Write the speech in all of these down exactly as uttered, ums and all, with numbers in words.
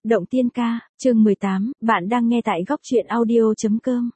Động Tiên Ca, chương mười tám, bạn đang nghe tại góc truyện audio.com.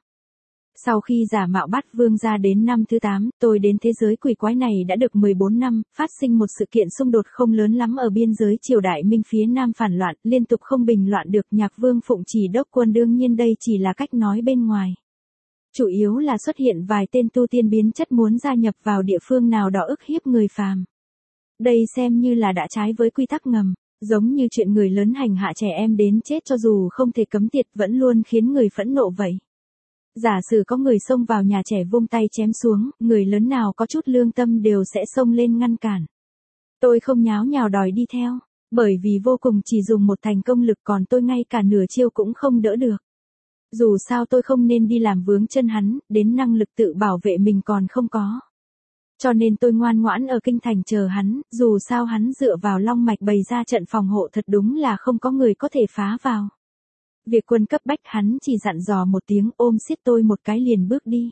Sau khi giả mạo Bát Vương gia đến năm thứ tám, tôi đến thế giới quỷ quái này đã được mười bốn năm, phát sinh một sự kiện xung đột không lớn lắm ở biên giới triều đại Minh phía Nam phản loạn, liên tục không bình loạn được. Nhạc Vương phụng chỉ đốc quân, đương nhiên đây chỉ là cách nói bên ngoài. Chủ yếu là xuất hiện vài tên tu tiên biến chất muốn gia nhập vào địa phương nào đó ức hiếp người phàm. Đây xem như là đã trái với quy tắc ngầm. Giống như chuyện người lớn hành hạ trẻ em đến chết cho dù không thể cấm tiệt vẫn luôn khiến người phẫn nộ vậy. Giả sử có người xông vào nhà trẻ vung tay chém xuống, người lớn nào có chút lương tâm đều sẽ xông lên ngăn cản. Tôi không nháo nhào đòi đi theo, bởi vì vô cùng chỉ dùng một thành công lực, còn tôi ngay cả nửa chiêu cũng không đỡ được. Dù sao tôi không nên đi làm vướng chân hắn, đến năng lực tự bảo vệ mình còn không có. Cho nên tôi ngoan ngoãn ở kinh thành chờ hắn, dù sao hắn dựa vào long mạch bày ra trận phòng hộ thật đúng là không có người có thể phá vào. Việc quân cấp bách hắn chỉ dặn dò một tiếng, ôm siết tôi một cái liền bước đi.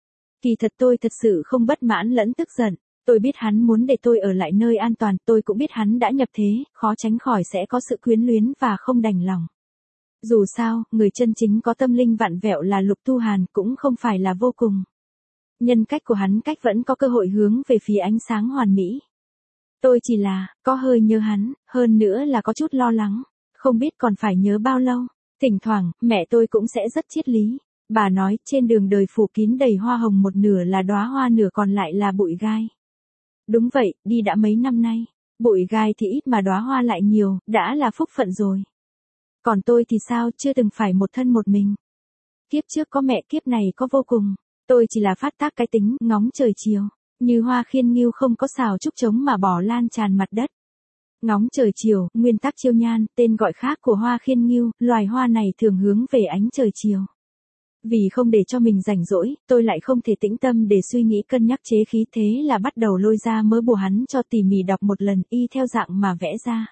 Kỳ thật tôi thật sự không bất mãn lẫn tức giận, tôi biết hắn muốn để tôi ở lại nơi an toàn, tôi cũng biết hắn đã nhập thế, khó tránh khỏi sẽ có sự quyến luyến và không đành lòng. Dù sao, người chân chính có tâm linh vặn vẹo là Lục Tu Hàn, cũng không phải là vô cùng. Nhân cách của hắn cách vẫn có cơ hội hướng về phía ánh sáng hoàn mỹ. Tôi chỉ là, có hơi nhớ hắn, hơn nữa là có chút lo lắng, không biết còn phải nhớ bao lâu. Thỉnh thoảng, mẹ tôi cũng sẽ rất triết lý. Bà nói, trên đường đời phủ kín đầy hoa hồng, một nửa là đóa hoa, nửa còn lại là bụi gai. Đúng vậy, đi đã mấy năm nay, bụi gai thì ít mà đóa hoa lại nhiều, đã là phúc phận rồi. Còn tôi thì sao, chưa từng phải một thân một mình. Kiếp trước có mẹ, kiếp này có vô cùng. Tôi chỉ là phát tác cái tính ngóng trời chiều, như hoa khiên nghiêu không có xào trúc trống mà bỏ lan tràn mặt đất. Ngóng trời chiều, nguyên tắc chiêu nhan, tên gọi khác của hoa khiên nghiêu, loài hoa này thường hướng về ánh trời chiều. Vì không để cho mình rảnh rỗi, tôi lại không thể tĩnh tâm để suy nghĩ cân nhắc chế khí, thế là bắt đầu lôi ra mớ bùa hắn cho tỉ mỉ đọc một lần, y theo dạng mà vẽ ra.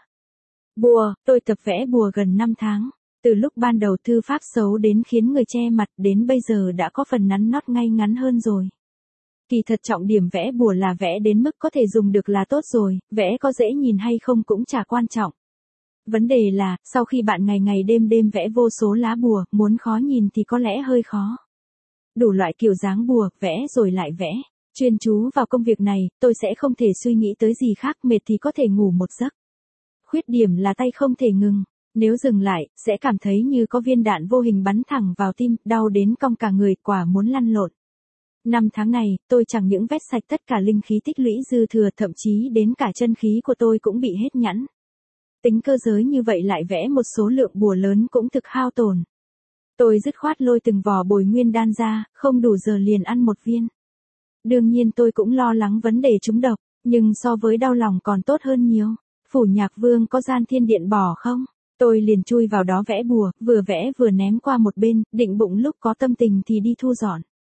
Bùa, tôi tập vẽ bùa gần năm tháng. Từ lúc ban đầu thư pháp xấu đến khiến người che mặt, đến bây giờ đã có phần nắn nót ngay ngắn hơn rồi. Kỳ thật trọng điểm vẽ bùa là vẽ đến mức có thể dùng được là tốt rồi, vẽ có dễ nhìn hay không cũng chả quan trọng. Vấn đề là, sau khi bạn ngày ngày đêm đêm vẽ vô số lá bùa, muốn khó nhìn thì có lẽ hơi khó. Đủ loại kiểu dáng bùa, vẽ rồi lại vẽ. Chuyên chú vào công việc này, tôi sẽ không thể suy nghĩ tới gì khác, mệt thì có thể ngủ một giấc. Khuyết điểm là tay không thể ngừng. Nếu dừng lại, sẽ cảm thấy như có viên đạn vô hình bắn thẳng vào tim, đau đến cong cả người, quả muốn lăn lộn. Năm tháng này, tôi chẳng những vét sạch tất cả linh khí tích lũy dư thừa, thậm chí đến cả chân khí của tôi cũng bị hết nhẵn. Tính cơ giới như vậy lại vẽ một số lượng bùa lớn cũng thực hao tổn. Tôi dứt khoát lôi từng vỏ bồi nguyên đan ra, không đủ giờ liền ăn một viên. Đương nhiên tôi cũng lo lắng vấn đề trúng độc, nhưng so với đau lòng còn tốt hơn nhiều. Phủ Nhạc Vương có gian thiên điện bỏ không? Tôi liền chui vào đó vẽ bùa, vừa vẽ vừa ném qua một bên, định bụng lúc có tâm tình thì đi thu dọn.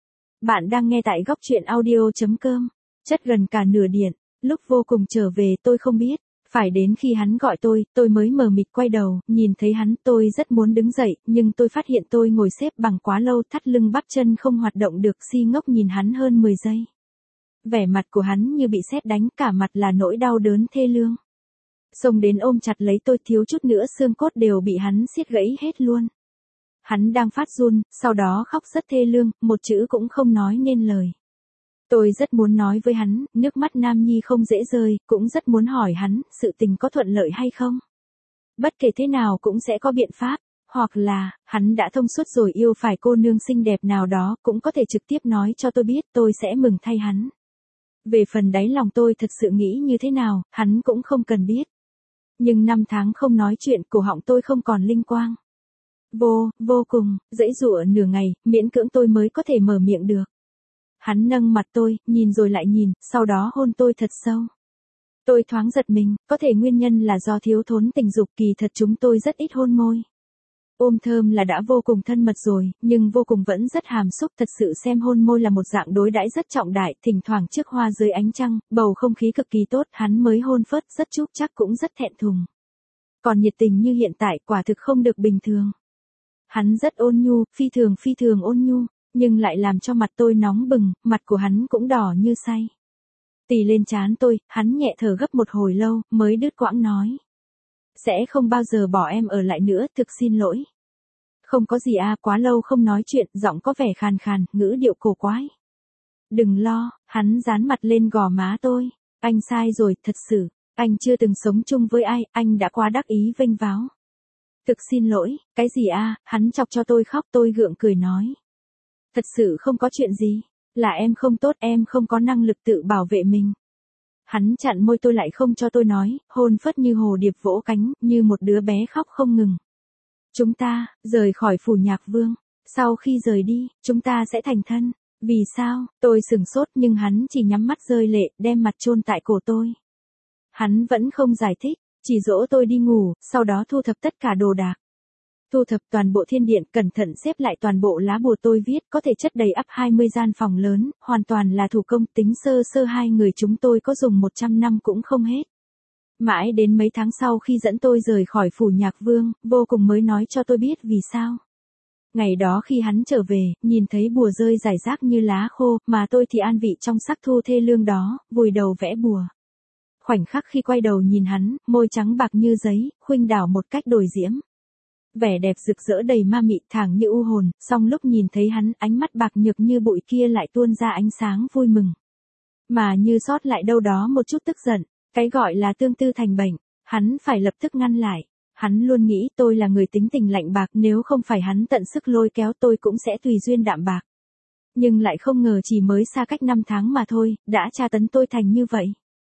Bạn đang nghe tại góc truyện audio.com. Chất gần cả nửa điện, lúc vô cùng trở về tôi không biết, phải đến khi hắn gọi tôi, tôi mới mờ mịt quay đầu, nhìn thấy hắn, tôi rất muốn đứng dậy, nhưng tôi phát hiện tôi ngồi xếp bằng quá lâu, thắt lưng bắp chân không hoạt động được, si ngốc nhìn hắn hơn mười giây. Vẻ mặt của hắn như bị sét đánh, cả mặt là nỗi đau đớn thê lương. Xông đến ôm chặt lấy tôi, thiếu chút nữa xương cốt đều bị hắn siết gãy hết luôn. Hắn đang phát run, sau đó khóc rất thê lương, một chữ cũng không nói nên lời. Tôi rất muốn nói với hắn, nước mắt nam nhi không dễ rơi, cũng rất muốn hỏi hắn, sự tình có thuận lợi hay không. Bất kể thế nào cũng sẽ có biện pháp, hoặc là, hắn đã thông suốt rồi, yêu phải cô nương xinh đẹp nào đó, cũng có thể trực tiếp nói cho tôi biết, tôi sẽ mừng thay hắn. Về phần đáy lòng tôi thật sự nghĩ như thế nào, hắn cũng không cần biết. Nhưng năm tháng không nói chuyện, cổ họng tôi không còn linh quang. Vô, vô cùng, dãy dụa nửa ngày, miễn cưỡng tôi mới có thể mở miệng được. Hắn nâng mặt tôi, nhìn rồi lại nhìn, sau đó hôn tôi thật sâu. Tôi thoáng giật mình, có thể nguyên nhân là do thiếu thốn tình dục, kỳ thật chúng tôi rất ít hôn môi. Ôm thơm là đã vô cùng thân mật rồi, nhưng vô cùng vẫn rất hàm xúc, thật sự xem hôn môi là một dạng đối đãi rất trọng đại, thỉnh thoảng trước hoa dưới ánh trăng, bầu không khí cực kỳ tốt, hắn mới hôn phớt, rất chúc chắc cũng rất thẹn thùng. Còn nhiệt tình như hiện tại, quả thực không được bình thường. Hắn rất ôn nhu, phi thường phi thường ôn nhu, nhưng lại làm cho mặt tôi nóng bừng, mặt của hắn cũng đỏ như say. Tì lên trán tôi, hắn nhẹ thở gấp một hồi lâu, mới đứt quãng nói. Sẽ không bao giờ bỏ em ở lại nữa, thực xin lỗi. Không có gì à, quá lâu không nói chuyện, giọng có vẻ khàn khàn, ngữ điệu cổ quái. Đừng lo, hắn dán mặt lên gò má tôi. Anh sai rồi, thật sự. Anh chưa từng sống chung với ai, anh đã quá đắc ý vênh váo. Thực xin lỗi, cái gì à, hắn chọc cho tôi khóc, tôi gượng cười nói. Thật sự không có chuyện gì, là em không tốt, em không có năng lực tự bảo vệ mình. Hắn chặn môi tôi lại không cho tôi nói, hôn phất như hồ điệp vỗ cánh, như một đứa bé khóc không ngừng. Chúng ta, rời khỏi phủ nhạc vương. Sau khi rời đi, chúng ta sẽ thành thân. Vì sao? Tôi sửng sốt nhưng hắn chỉ nhắm mắt rơi lệ, đem mặt chôn tại cổ tôi. Hắn vẫn không giải thích, chỉ dỗ tôi đi ngủ, sau đó thu thập tất cả đồ đạc. Thu thập toàn bộ thiên điện, cẩn thận xếp lại toàn bộ lá bùa tôi viết, có thể chất đầy ắp hai mươi gian phòng lớn, hoàn toàn là thủ công, tính sơ sơ hai người chúng tôi có dùng một trăm năm cũng không hết. Mãi đến mấy tháng sau khi dẫn tôi rời khỏi phủ nhạc vương, vô cùng mới nói cho tôi biết vì sao. Ngày đó khi hắn trở về, nhìn thấy bùa rơi rải rác như lá khô, mà tôi thì an vị trong sắc thu thê lương đó, vùi đầu vẽ bùa. Khoảnh khắc khi quay đầu nhìn hắn, môi trắng bạc như giấy, khuynh đảo một cách đổi diễm. Vẻ đẹp rực rỡ đầy ma mị, thẳng như u hồn, song lúc nhìn thấy hắn, ánh mắt bạc nhược như bụi kia lại tuôn ra ánh sáng vui mừng. Mà như sót lại đâu đó một chút tức giận, cái gọi là tương tư thành bệnh, hắn phải lập tức ngăn lại. Hắn luôn nghĩ tôi là người tính tình lạnh bạc, nếu không phải hắn tận sức lôi kéo tôi cũng sẽ tùy duyên đạm bạc. Nhưng lại không ngờ chỉ mới xa cách năm tháng mà thôi, đã tra tấn tôi thành như vậy.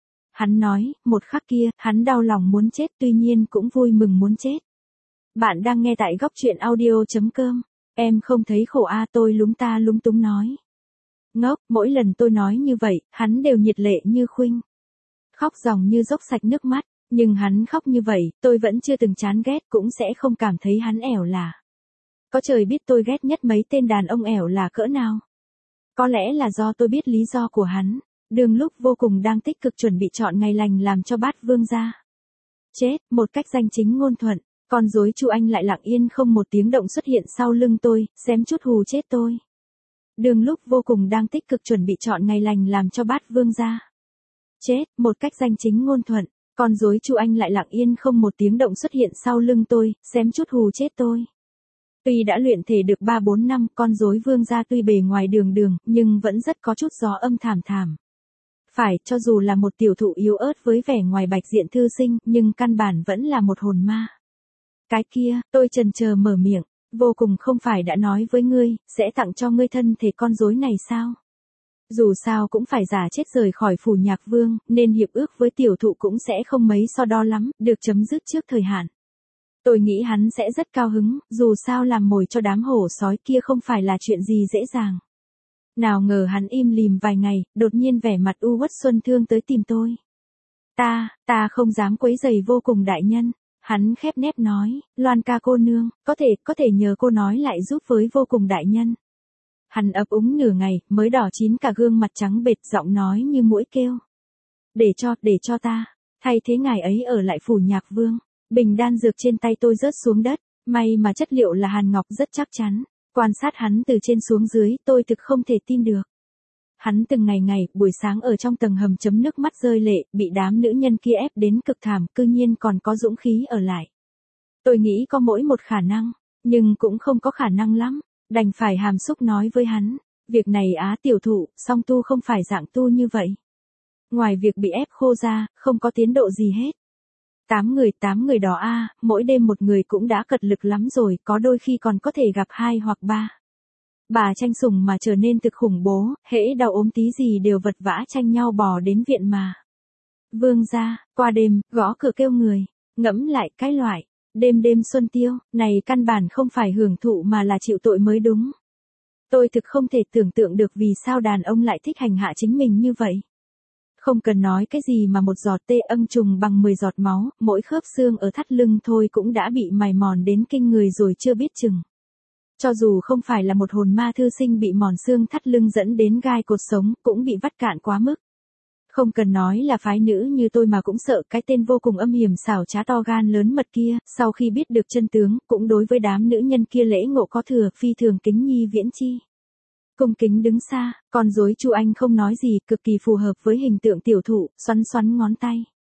Hắn nói, một khắc kia, hắn đau lòng muốn chết tuy nhiên cũng vui mừng muốn chết. Bạn đang nghe tại góc truyện audio chấm com. Em không thấy khổ a, tôi lúng ta lúng túng nói. Ngốc, mỗi lần tôi nói như vậy, hắn đều nhiệt lệ như khuynh. Khóc ròng như dốc sạch nước mắt, nhưng hắn khóc như vậy, tôi vẫn chưa từng chán ghét, cũng sẽ không cảm thấy hắn ẻo lả. Có trời biết tôi ghét nhất mấy tên đàn ông ẻo lả cỡ nào. Có lẽ là do tôi biết lý do của hắn. Đường lúc vô cùng đang tích cực chuẩn bị chọn ngày lành làm cho bát vương gia. Chết, một cách danh chính ngôn thuận, con rối Chu Anh lại lặng yên không một tiếng động xuất hiện sau lưng tôi, xém chút hù chết tôi. Đường lúc vô cùng đang tích cực chuẩn bị chọn ngày lành làm cho bát vương gia. Chết, một cách danh chính ngôn thuận, con rối Chu Anh lại lặng yên không một tiếng động xuất hiện sau lưng tôi, xém chút hù chết tôi. Tuy đã luyện thể được ba bốn năm, con rối vương gia tuy bề ngoài đường đường, nhưng vẫn rất có chút gió âm thảm thảm. Phải, cho dù là một tiểu thụ yếu ớt với vẻ ngoài bạch diện thư sinh, nhưng căn bản vẫn là một hồn ma. Cái kia, tôi chần chờ mở miệng, vô cùng không phải đã nói với ngươi, sẽ tặng cho ngươi thân thể con rối này sao? Dù sao cũng phải giả chết rời khỏi phủ nhạc vương, nên hiệp ước với tiểu thụ cũng sẽ không mấy so đo lắm, được chấm dứt trước thời hạn. Tôi nghĩ hắn sẽ rất cao hứng, dù sao làm mồi cho đám hổ sói kia không phải là chuyện gì dễ dàng. Nào ngờ hắn im lìm vài ngày, đột nhiên vẻ mặt u uất xuân thương tới tìm tôi. Ta, ta không dám quấy rầy vô cùng đại nhân. Hắn khép nép nói, Loan ca cô nương, có thể, có thể nhờ cô nói lại giúp với vô cùng đại nhân. Hắn ấp úng nửa ngày, mới đỏ chín cả gương mặt trắng bệch, giọng nói như muỗi kêu. Để cho, để cho ta, thay thế ngài ấy ở lại phủ nhạc vương. Bình đan dược trên tay tôi rớt xuống đất, may mà chất liệu là hàn ngọc rất chắc chắn. Quan sát hắn từ trên xuống dưới, tôi thực không thể tin được. Hắn từng ngày ngày, buổi sáng ở trong tầng hầm chấm nước mắt rơi lệ, bị đám nữ nhân kia ép đến cực thảm, cư nhiên còn có dũng khí ở lại. Tôi nghĩ có mỗi một khả năng, nhưng cũng không có khả năng lắm, đành phải hàm xúc nói với hắn. Việc này á tiểu thụ, song tu không phải dạng tu như vậy. Ngoài việc bị ép khô ra, không có tiến độ gì hết. Tám người, tám người đó a, mỗi đêm một người cũng đã cật lực lắm rồi, có đôi khi còn có thể gặp hai hoặc ba. Bà tranh sủng mà trở nên thực khủng bố, hễ đau ốm tí gì đều vật vã tranh nhau bò đến viện mà. Vương gia, qua đêm, gõ cửa kêu người, ngẫm lại cái loại, đêm đêm xuân tiêu, này căn bản không phải hưởng thụ mà là chịu tội mới đúng. Tôi thực không thể tưởng tượng được vì sao đàn ông lại thích hành hạ chính mình như vậy. Không cần nói cái gì mà một giọt tê âng trùng bằng mười giọt máu, mỗi khớp xương ở thắt lưng thôi cũng đã bị mài mòn đến kinh người rồi chưa biết chừng. Cho dù không phải là một hồn ma thư sinh bị mòn xương thắt lưng dẫn đến gai cột sống, cũng bị vắt cạn quá mức. Không cần nói là phái nữ như tôi mà cũng sợ cái tên vô cùng âm hiểm xảo trá to gan lớn mật kia, sau khi biết được chân tướng, cũng đối với đám nữ nhân kia lễ ngộ có thừa, phi thường kính nhi viễn chi. Cung kính đứng xa, con rối Chu Anh không nói gì, cực kỳ phù hợp với hình tượng tiểu thụ, xoắn xoắn ngón tay.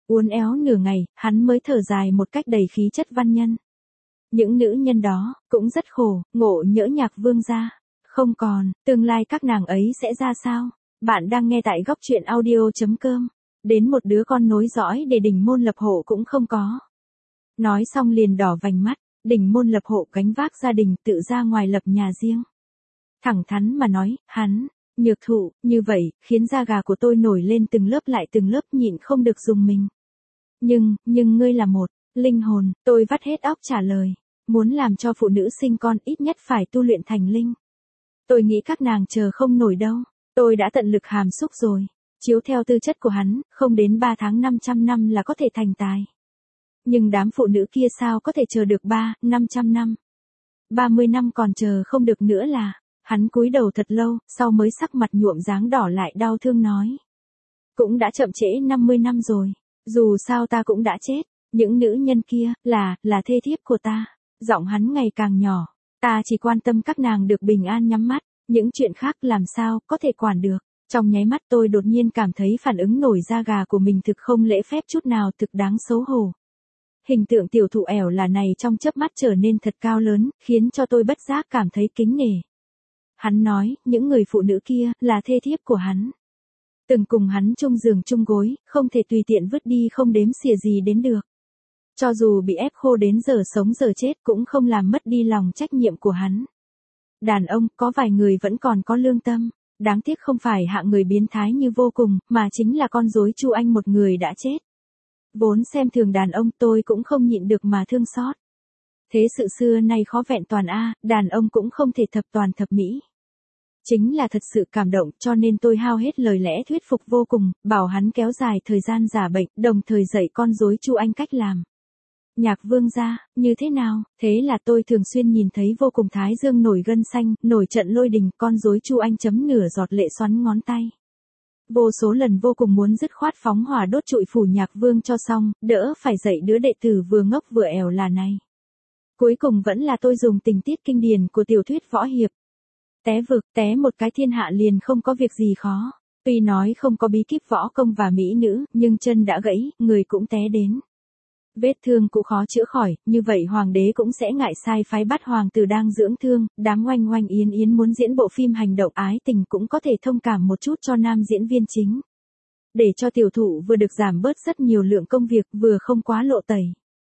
Uốn éo nửa ngày, hắn mới thở dài một cách đầy khí chất văn nhân. Những nữ nhân đó, cũng rất khổ, ngộ nhỡ Nhạc Vương gia không còn, tương lai các nàng ấy sẽ ra sao? Bạn đang nghe tại góc truyện audio.com. Đến một đứa con nối dõi để Đỉnh Môn lập hộ cũng không có. Nói xong liền đỏ vành mắt, Đỉnh Môn lập hộ gánh vác gia đình tự ra ngoài lập nhà riêng. Thẳng thắn mà nói, hắn, Nhược Thụ, như vậy, khiến da gà của tôi nổi lên từng lớp lại từng lớp nhịn không được dùng mình. Nhưng, nhưng ngươi là một linh hồn, tôi vắt hết óc trả lời. Muốn làm cho phụ nữ sinh con ít nhất phải tu luyện thành linh. Tôi nghĩ các nàng chờ không nổi đâu. Tôi đã tận lực hàm xúc rồi. Chiếu theo tư chất của hắn, không đến ba tháng năm trăm năm là có thể thành tài. Nhưng đám phụ nữ kia sao có thể chờ được ba, năm trăm năm. ba mươi năm còn chờ không được nữa là. Hắn cúi đầu thật lâu, sau mới sắc mặt nhuộm dáng đỏ lại đau thương nói. Cũng đã chậm trễ năm mươi năm rồi. Dù sao ta cũng đã chết. Những nữ nhân kia, là, là thê thiếp của ta. Giọng hắn ngày càng nhỏ. Ta chỉ quan tâm các nàng được bình an nhắm mắt. Những chuyện khác làm sao, có thể quản được. Trong nháy mắt tôi đột nhiên cảm thấy phản ứng nổi da gà của mình thực không lễ phép chút nào, thực đáng xấu hổ. Hình tượng tiểu thụ ẻo là này trong chớp mắt trở nên thật cao lớn, khiến cho tôi bất giác cảm thấy kính nể. Hắn nói, những người phụ nữ kia, là thê thiếp của hắn. Từng cùng hắn chung giường chung gối, không thể tùy tiện vứt đi không đếm xỉa gì đến được. Cho dù bị ép khô đến giờ sống giờ chết cũng không làm mất đi lòng trách nhiệm của hắn. Đàn ông, có vài người vẫn còn có lương tâm. Đáng tiếc không phải hạng người biến thái như Vô Cùng, mà chính là con rối Chu Anh một người đã chết. Vốn xem thường đàn ông tôi cũng không nhịn được mà thương xót. Thế sự xưa nay khó vẹn toàn A, đàn ông cũng không thể thập toàn thập mỹ. Chính là thật sự cảm động cho nên tôi hao hết lời lẽ thuyết phục Vô Cùng, bảo hắn kéo dài thời gian giả bệnh, đồng thời dạy con rối Chu Anh cách làm. Nhạc Vương gia, như thế nào? Thế là tôi thường xuyên nhìn thấy Vô Cùng thái dương nổi gân xanh, nổi trận lôi đình, con rối Chu Anh chấm nửa giọt lệ xoắn ngón tay. Vô số lần Vô Cùng muốn dứt khoát phóng hỏa đốt trụi phủ Nhạc Vương cho xong, đỡ phải dạy đứa đệ tử vừa ngốc vừa ẻo là này. Cuối cùng vẫn là tôi dùng tình tiết kinh điển của tiểu thuyết võ hiệp. Té vực, té một cái thiên hạ liền không có việc gì khó. Tuy nói không có bí kíp võ công và mỹ nữ, nhưng chân đã gãy, người cũng té đến. Vết thương cũng khó chữa khỏi, như vậy hoàng đế cũng sẽ ngại sai phái bắt hoàng tử đang dưỡng thương, đám oanh oanh yến yến muốn diễn bộ phim hành động ái tình cũng có thể thông cảm một chút cho nam diễn viên chính. Để cho tiểu thụ vừa được giảm bớt rất nhiều lượng công việc, vừa không quá lộ tẩy.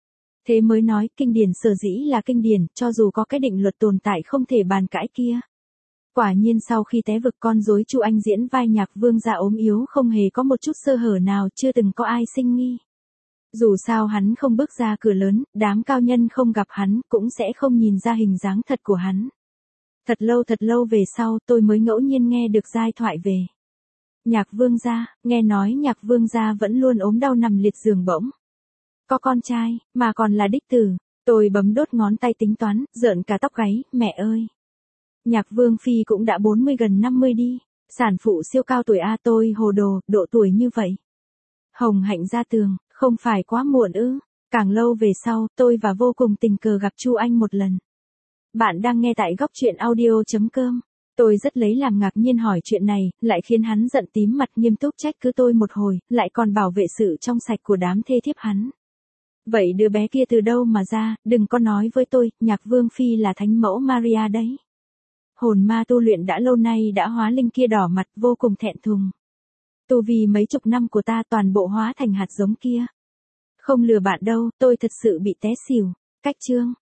Thế mới nói, kinh điển sở dĩ là kinh điển, cho dù có cái định luật tồn tại không thể bàn cãi kia. Quả nhiên sau khi té vực con rối Chu Anh diễn vai Nhạc Vương gia ốm yếu không hề có một chút sơ hở nào, chưa từng có ai sinh nghi. Dù sao hắn không bước ra cửa lớn, đám cao nhân không gặp hắn, cũng sẽ không nhìn ra hình dáng thật của hắn. Thật lâu thật lâu về sau tôi mới ngẫu nhiên nghe được giai thoại về Nhạc Vương gia, nghe nói Nhạc Vương gia vẫn luôn ốm đau nằm liệt giường bỗng. Có con trai, mà còn là đích tử. Tôi bấm đốt ngón tay tính toán, rợn cả tóc gáy, mẹ ơi. Nhạc Vương phi cũng đã bốn mươi gần năm mươi đi. Sản phụ siêu cao tuổi A, tôi hồ đồ, độ tuổi như vậy. Hồng hạnh ra tường, không phải quá muộn ư? Càng lâu về sau, tôi và Vô Cùng tình cờ gặp Chu Anh một lần. Bạn đang nghe tại góc truyện audio.com. Tôi rất lấy làm ngạc nhiên hỏi chuyện này, lại khiến hắn giận tím mặt nghiêm túc trách cứ tôi một hồi, lại còn bảo vệ sự trong sạch của đám thê thiếp hắn. Vậy đứa bé kia từ đâu mà ra, đừng có nói với tôi, Nhạc Vương phi là thánh mẫu Maria đấy. Hồn ma tu luyện đã lâu nay đã hóa linh kia đỏ mặt, vô cùng thẹn thùng. Tu vì mấy chục năm của ta toàn bộ hóa thành hạt giống kia. Không lừa bạn đâu, tôi thật sự bị té xỉu. Cách chương.